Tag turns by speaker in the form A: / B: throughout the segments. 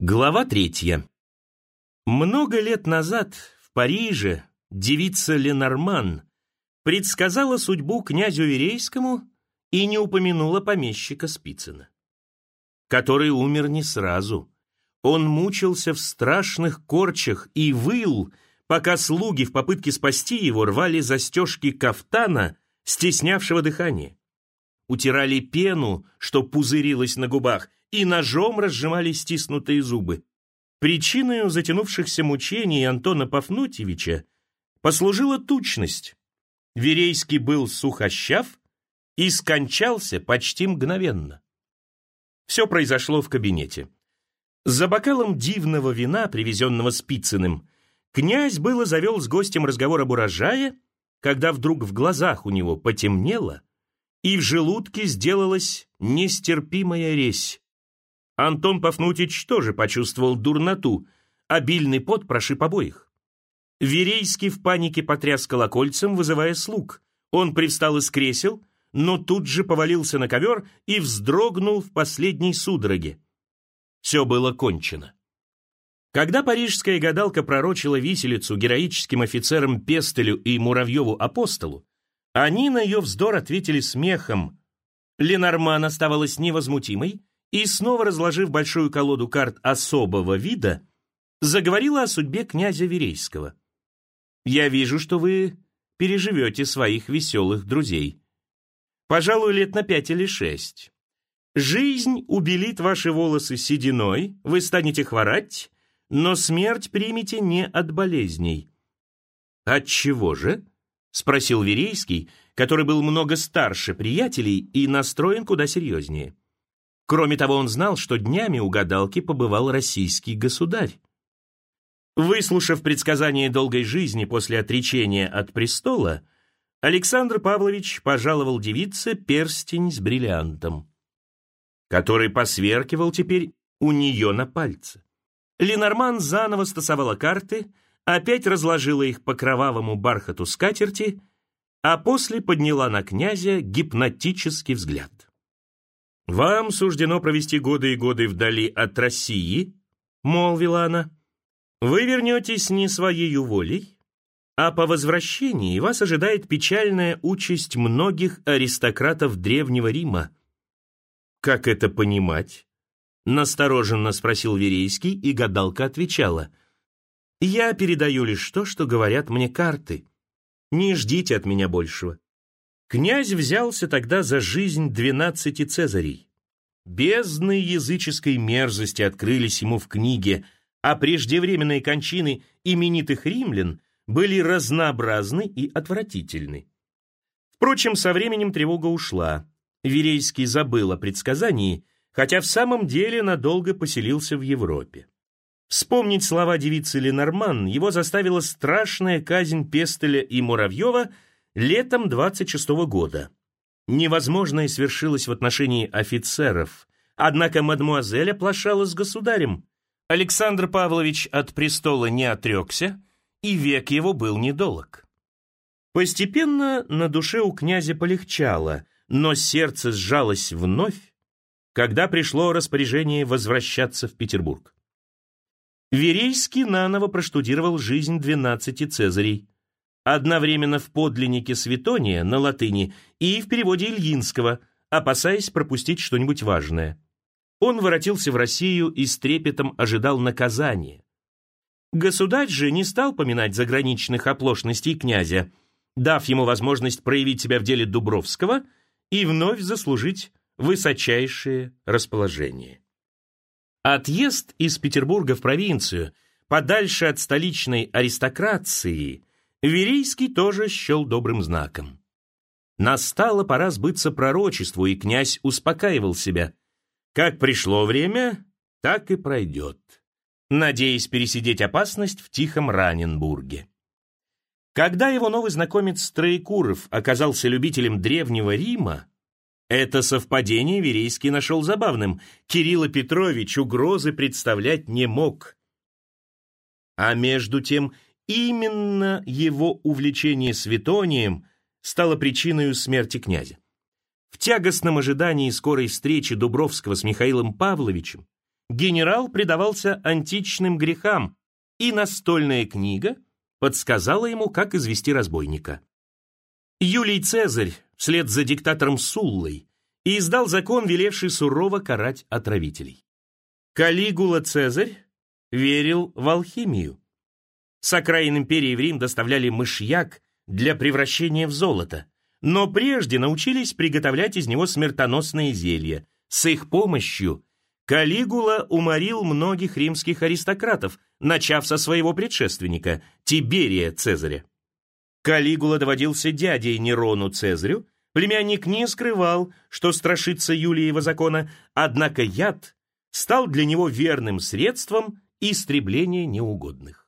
A: Глава 3. Много лет назад в Париже девица Ленорман предсказала судьбу князю Верейскому и не упомянула помещика Спицына, который умер не сразу. Он мучился в страшных корчах и выл, пока слуги в попытке спасти его рвали застежки кафтана, стеснявшего дыхание, утирали пену, что пузырилась на губах, и ножом разжимали стиснутые зубы. Причиной затянувшихся мучений Антона Пафнутьевича послужила тучность. Верейский был сухощав и скончался почти мгновенно. Все произошло в кабинете. За бокалом дивного вина, привезенного Спицыным, князь было завел с гостем разговор об урожае, когда вдруг в глазах у него потемнело, и в желудке сделалась нестерпимая резь. Антон Пафнутьич тоже почувствовал дурноту, обильный пот прошиб обоих. Верейский в панике потряс колокольцем, вызывая слуг. Он привстал из кресел, но тут же повалился на ковер и вздрогнул в последней судороге. Все было кончено. Когда парижская гадалка пророчила виселицу героическим офицерам Пестелю и Муравьеву-апостолу, они на ее вздор ответили смехом. Ленорман оставалась невозмутимой и, снова разложив большую колоду карт особого вида, заговорила о судьбе князя Верейского. «Я вижу, что вы переживете своих веселых друзей. Пожалуй, лет на 5 или 6. Жизнь убелит ваши волосы сединой, вы станете хворать, но смерть примете не от болезней». «От чего же?» — спросил Верейский, который был много старше приятелей и настроен куда серьезнее. Кроме того, он знал, что днями у гадалки побывал российский государь. Выслушав предсказание долгой жизни после отречения от престола, Александр Павлович пожаловал девице перстень с бриллиантом, который посверкивал теперь у нее на пальце. Ленорман заново стасовала карты, опять разложила их по кровавому бархату скатерти, а после подняла на князя гипнотический взгляд. «Вам суждено провести годы и годы вдали от России», — молвила она. «Вы вернетесь не своей волей, а по возвращении вас ожидает печальная участь многих аристократов Древнего Рима». «Как это понимать?» — настороженно спросил Верейский, и гадалка отвечала. «Я передаю лишь то, что говорят мне карты. Не ждите от меня большего». Князь взялся тогда за жизнь 12 цезарей. Бездны языческой мерзости открылись ему в книге, а преждевременные кончины именитых римлян были разнообразны и отвратительны. Впрочем, со временем тревога ушла. Верейский забыл о предсказании, хотя в самом деле надолго поселился в Европе. Вспомнить слова девицы Ленорман его заставила страшная казнь Пестеля и Муравьева летом 26-го года. Невозможное свершилось в отношении офицеров, однако мадмуазель оплошала с государем. Александр Павлович от престола не отрекся, и век его был недолог. Постепенно на душе у князя полегчало, но сердце сжалось вновь, когда пришло распоряжение возвращаться в Петербург. Верейский наново проштудировал жизнь 12 цезарей, одновременно в подлиннике Светония на латыни и в переводе Ильинского, опасаясь пропустить что-нибудь важное. Он воротился в Россию и с трепетом ожидал наказания. Государь же не стал поминать заграничных оплошностей князя, дав ему возможность проявить себя в деле Дубровского и вновь заслужить высочайшее расположение. Отъезд из Петербурга в провинцию, подальше от столичной аристокрации, Верейский тоже счел добрым знаком. Настала пора сбыться пророчеству, и князь успокаивал себя. Как пришло время, так и пройдет, надеясь пересидеть опасность в тихом Раненбурге. Когда его новый знакомец Троекуров оказался любителем Древнего Рима, это совпадение Верейский нашел забавным. Кирилл Петрович угрозы представлять не мог. А между тем, именно его увлечение Светонием стало причиной смерти князя. В тягостном ожидании скорой встречи Дубровского с Михаилом Павловичем генерал предавался античным грехам, и настольная книга подсказала ему, как извести разбойника. Юлий Цезарь, вслед за диктатором Суллой, издал закон, велевший сурово карать отравителей. Калигула Цезарь верил в алхимию. С окраин империи в Рим доставляли мышьяк для превращения в золото, но прежде научились приготовлять из него смертоносные зелья. С их помощью Калигула уморил многих римских аристократов, начав со своего предшественника, Тиберия Цезаря. Калигула доводился дядей Нерону Цезарю, племянник не скрывал, что страшится Юлиева закона, однако яд стал для него верным средством истребления неугодных.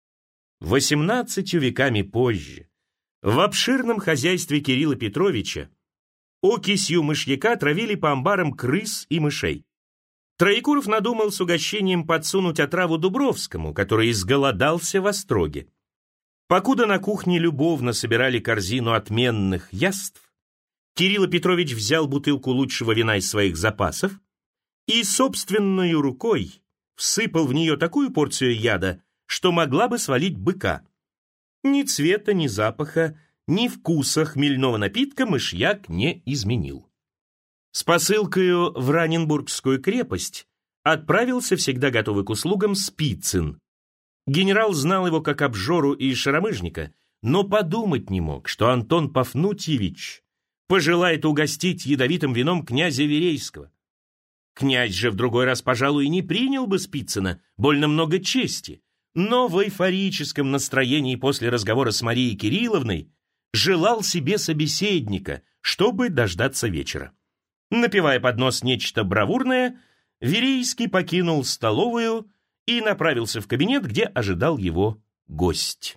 A: 18 веками позже в обширном хозяйстве Кирилла Петровича окисью мышьяка травили по амбарам крыс и мышей. Троекуров надумал с угощением подсунуть отраву Дубровскому, который изголодался в Остроге. Покуда на кухне любовно собирали корзину отменных яств, Кирилл Петрович взял бутылку лучшего вина из своих запасов и собственной рукой всыпал в нее такую порцию яда, что могла бы свалить быка. Ни цвета, ни запаха, ни вкуса хмельного напитка мышьяк не изменил. С посылкою в Раненбургскую крепость отправился всегда готовый к услугам Спицын. Генерал знал его как обжору и шаромыжника, но подумать не мог, что Антон Пафнутьевич пожелает угостить ядовитым вином князя Верейского. Князь же в другой раз, пожалуй, не принял бы Спицына, больно много чести, но в эйфорическом настроении после разговора с Марией Кирилловной желал себе собеседника, чтобы дождаться вечера. Напевая под нос нечто бравурное, Верейский покинул столовую и направился в кабинет, где ожидал его гость.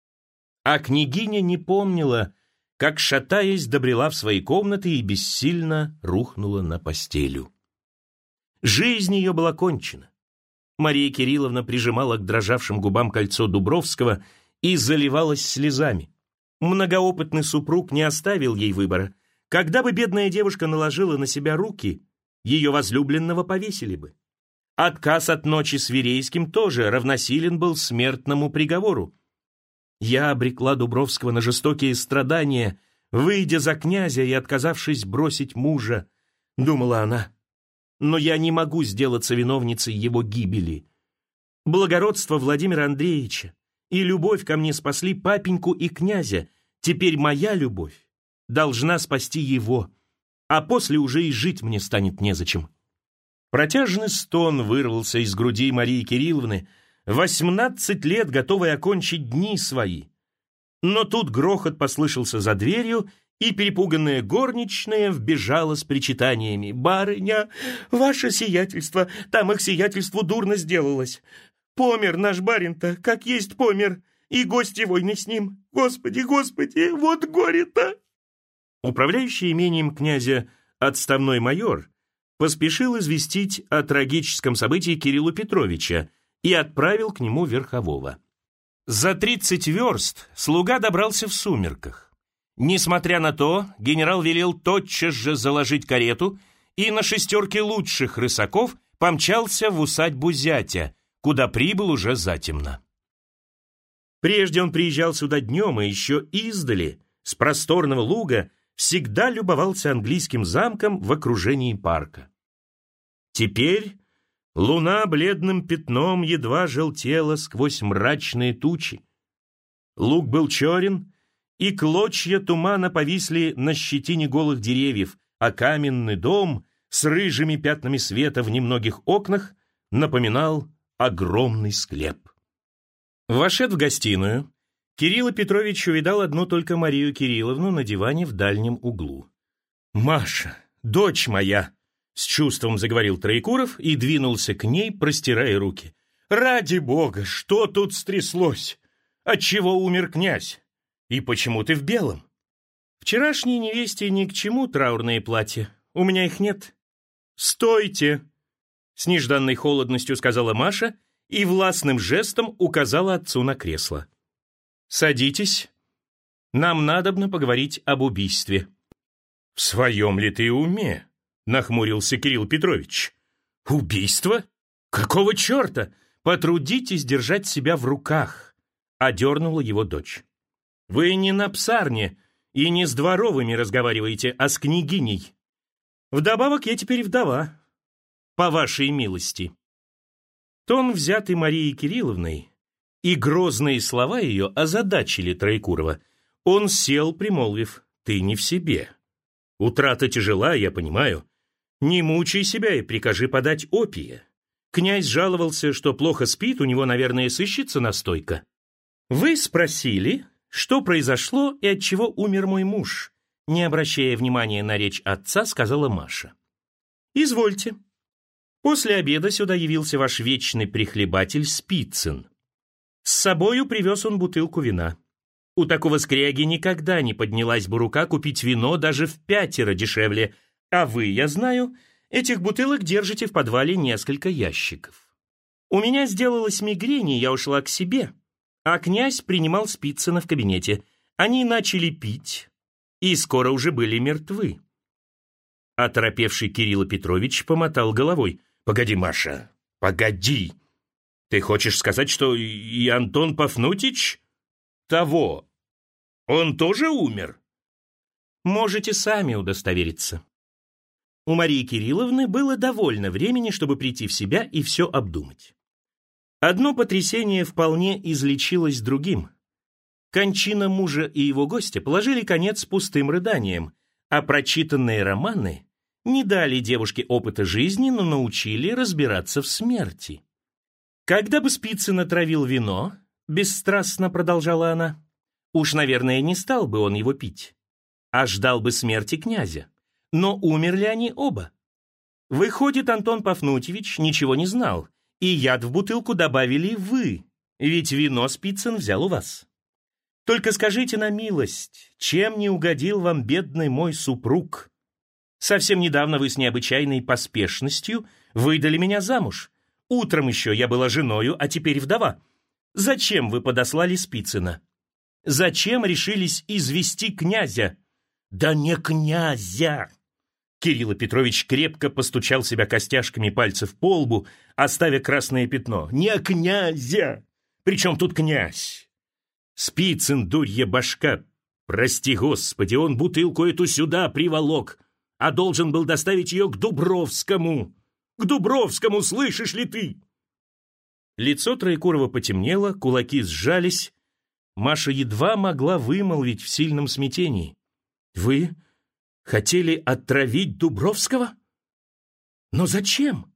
A: А княгиня не помнила, как, шатаясь, добрела в свои комнаты и бессильно рухнула на постелю. Жизнь ее была кончена. Мария Кирилловна прижимала к дрожавшим губам кольцо Дубровского и заливалась слезами. Многоопытный супруг не оставил ей выбора. Когда бы бедная девушка наложила на себя руки, ее возлюбленного повесили бы. Отказ от ночи с Верейским тоже равносилен был смертному приговору. Я обрекла Дубровского на жестокие страдания, выйдя за князя и отказавшись бросить мужа, думала она. Но я не могу сделаться виновницей его гибели. Благородство Владимира Андреевича и любовь ко мне спасли папеньку и князя. Теперь моя любовь должна спасти его, а после уже и жить мне станет незачем. Протяжный стон вырвался из груди Марии Кирилловны, 18 лет готовой окончить дни свои. Но тут грохот послышался за дверью, и перепуганная горничная вбежала с причитаниями. «Барыня, ваше сиятельство, там их сиятельству дурно сделалось. Помер наш барин-то, как есть помер, и гости войны с ним. Господи, Господи, вот горе-то!» Управляющий имением князя отставной майор поспешил известить о трагическом событии Кирилла Петровича и отправил к нему верхового. За 30 верст слуга добрался в сумерках. Несмотря на то, генерал велел тотчас же заложить карету и на 6 лучших рысаков помчался в усадьбу зятя, куда прибыл уже затемно. Прежде он приезжал сюда днем и еще издали, с просторного луга, всегда любовался английским замком в окружении парка. Теперь луна бледным пятном едва желтела сквозь мрачные тучи. Луг был черен, и клочья тумана повисли на щетине голых деревьев, а каменный дом с рыжими пятнами света в немногих окнах напоминал огромный склеп. Вошед в гостиную, Кирилл Петрович увидал одну только Марию Кирилловну на диване в дальнем углу. «Маша, дочь моя!» — с чувством заговорил Троекуров и двинулся к ней, простирая руки. «Ради бога, что тут стряслось? Отчего умер князь? И почему ты в белом? Вчерашней невесте ни к чему траурные платья. У меня их нет». «Стойте!» — с нежданной холодностью сказала Маша и властным жестом указала отцу на кресло. «Садитесь. Нам надобно поговорить об убийстве». «В своем ли ты уме?» — нахмурился Кирилл Петрович. «Убийство? «Какого черта? Потрудитесь держать себя в руках», — одернула его дочь. «Вы не на псарне и не с дворовыми разговариваете, а с княгиней. Вдобавок я теперь вдова, по вашей милости». Тон, взятый Марией Кирилловной, и грозные слова ее озадачили Троекурова. Он сел, примолвив: «Ты не в себе. Утрата тяжела, я понимаю. Не мучай себя и прикажи подать опия. Князь жаловался, что плохо спит, у него, наверное, сыщется настойка. Вы спросили, что произошло и от чего умер мой муж?» Не обращая внимания на речь отца, сказала Маша. «Извольте. После обеда сюда явился ваш вечный прихлебатель Спицын. С собою привез он бутылку вина. У такого скряги никогда не поднялась бы рука купить вино даже в 5 дешевле, а вы, я знаю, этих бутылок держите в подвале несколько ящиков. У меня сделалась мигрень, и я ушла к себе, а князь принимал Спицына в кабинете. Они начали пить, и скоро уже были мертвы». Оторопевший Кирилл Петрович помотал головой. «Погоди, Маша, погоди. Ты хочешь сказать, что и Антон Пафнутич того? Он тоже умер?» «Можете сами удостовериться». У Марии Кирилловны было довольно времени, чтобы прийти в себя и все обдумать. Одно потрясение вполне излечилось другим. Кончина мужа и его гостя положили конец пустым рыданиям, а прочитанные романы не дали девушке опыта жизни, но научили разбираться в смерти. «Когда бы Спицын отравил вино, — бесстрастно продолжала она, — уж, наверное, не стал бы он его пить, а ждал бы смерти князя. Но умерли они оба. Выходит, Антон Пафнутьевич ничего не знал, и яд в бутылку добавили вы, ведь вино Спицын взял у вас. Только скажите на милость, чем не угодил вам бедный мой супруг? Совсем недавно вы с необычайной поспешностью выдали меня замуж. Утром еще я была женою, а теперь вдова. Зачем вы подослали Спицына? Зачем решились извести князя?» «Да не князя!» Кирилл Петрович крепко постучал себя костяшками пальцев по лбу, оставя красное пятно. «Не князя! Причем тут князь? Спицын, дурья башка! Прости, Господи, он бутылку эту сюда приволок, а должен был доставить ее к Дубровскому! К Дубровскому, слышишь ли ты?» Лицо Троекурова потемнело, кулаки сжались. Маша едва могла вымолвить в сильном смятении: «Вы хотели отравить Дубровского? Но зачем?»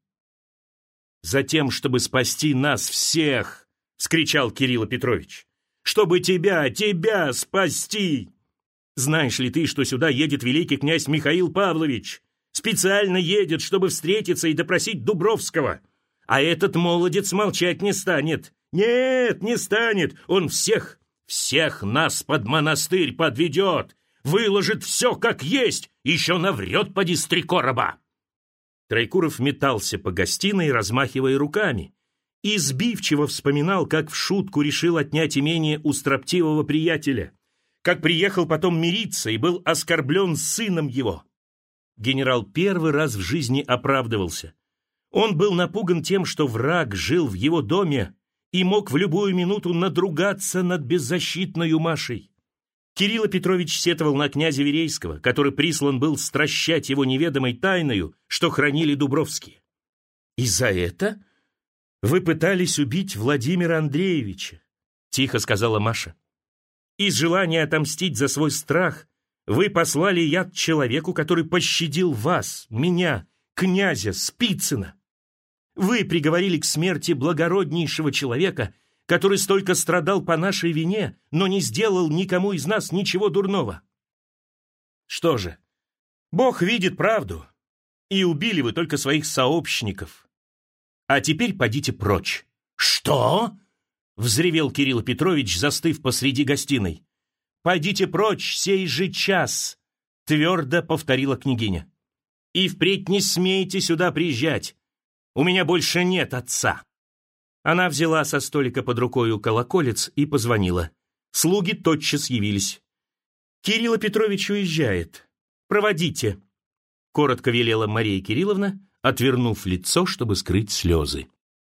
A: «Затем, чтобы спасти нас всех!» — вскричал Кирилл Петрович. «Чтобы тебя спасти! Знаешь ли ты, что сюда едет великий князь Михаил Павлович? Специально едет, чтобы встретиться и допросить Дубровского. А этот молодец молчать не станет. Нет, не станет. Он всех нас под монастырь подведет, выложит все как есть, еще наврет поди с 3 короба». Троекуров метался по гостиной, размахивая руками, и сбивчиво вспоминал, как в шутку решил отнять имение у строптивого приятеля, как приехал потом мириться и был оскорблен сыном его. Генерал первый раз в жизни оправдывался. Он был напуган тем, что враг жил в его доме и мог в любую минуту надругаться над беззащитною Машей. Кирилл Петрович сетовал на князя Верейского, который прислан был стращать его неведомой тайною, что хранили Дубровские. «И за это вы пытались убить Владимира Андреевича», — тихо сказала Маша. «Из желания отомстить за свой страх вы послали яд человеку, который пощадил вас, меня, князя Спицына. Вы приговорили к смерти благороднейшего человека, который столько страдал по нашей вине, но не сделал никому из нас ничего дурного. Что же, Бог видит правду, и убили вы только своих сообщников. А теперь подите прочь». «Что?» — взревел Кирилл Петрович, застыв посреди гостиной. «Пойдите прочь сей же час», — твердо повторила княгиня. «И впредь не смейте сюда приезжать. У меня больше нет отца». Она взяла со столика под рукою колоколец и позвонила. Слуги тотчас явились. «Кирилл Петрович уезжает. Проводите», — коротко велела Мария Кирилловна, отвернув лицо, чтобы скрыть слезы.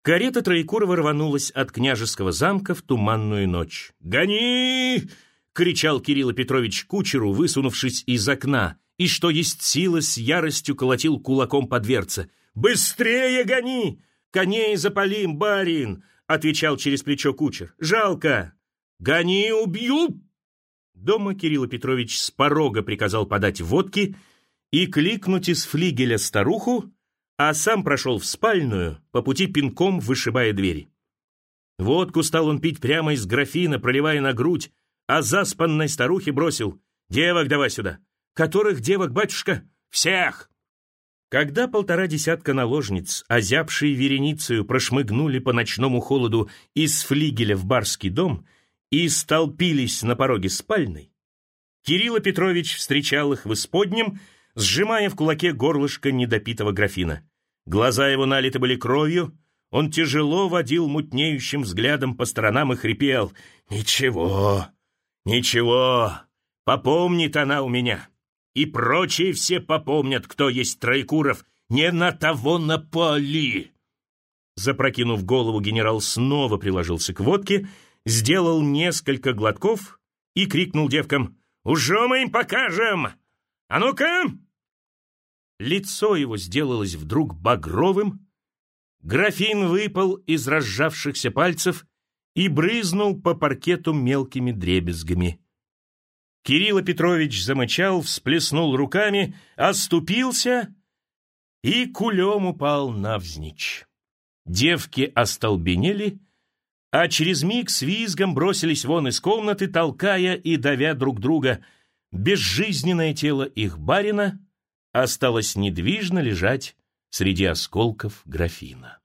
A: Карета Троекурова рванулась от княжеского замка в туманную ночь. «Гони!» — кричал Кирилл Петрович кучеру, высунувшись из окна, и что есть силы с яростью колотил кулаком по дверце. «Быстрее гони! Коней запалим, барин!» — отвечал через плечо кучер. «Жалко! Гони, убью!» Дома Кирилл Петрович с порога приказал подать водки и кликнуть из флигеля старуху, а сам прошел в спальную, по пути пинком вышибая двери. Водку стал он пить прямо из графина, проливая на грудь, а заспанной старухе бросил: «Девок давай сюда». «Которых девок, батюшка?» «Всех!» Когда 1,5 десятка наложниц, озябшие вереницею, прошмыгнули по ночному холоду из флигеля в барский дом и столпились на пороге спальной, Кирилл Петрович встречал их в исподнем, сжимая в кулаке горлышко недопитого графина. Глаза его налиты были кровью, он тяжело водил мутнеющим взглядом по сторонам и хрипел: «Ничего, ничего, попомнит она у меня. И прочие все попомнят, кто есть Троекуров. Не на того напали!» Запрокинув голову, генерал снова приложился к водке, сделал несколько глотков и крикнул девкам: «Ужо мы им покажем! А ну-ка!» Лицо его сделалось вдруг багровым, графин выпал из разжавшихся пальцев и брызнул по паркету мелкими дребезгами. Кирилл Петрович замычал, всплеснул руками, оступился и кулем упал навзничь. Девки остолбенели, а через миг с визгом бросились вон из комнаты, толкая и давя друг друга. Безжизненное тело их барина осталось недвижно лежать среди осколков графина.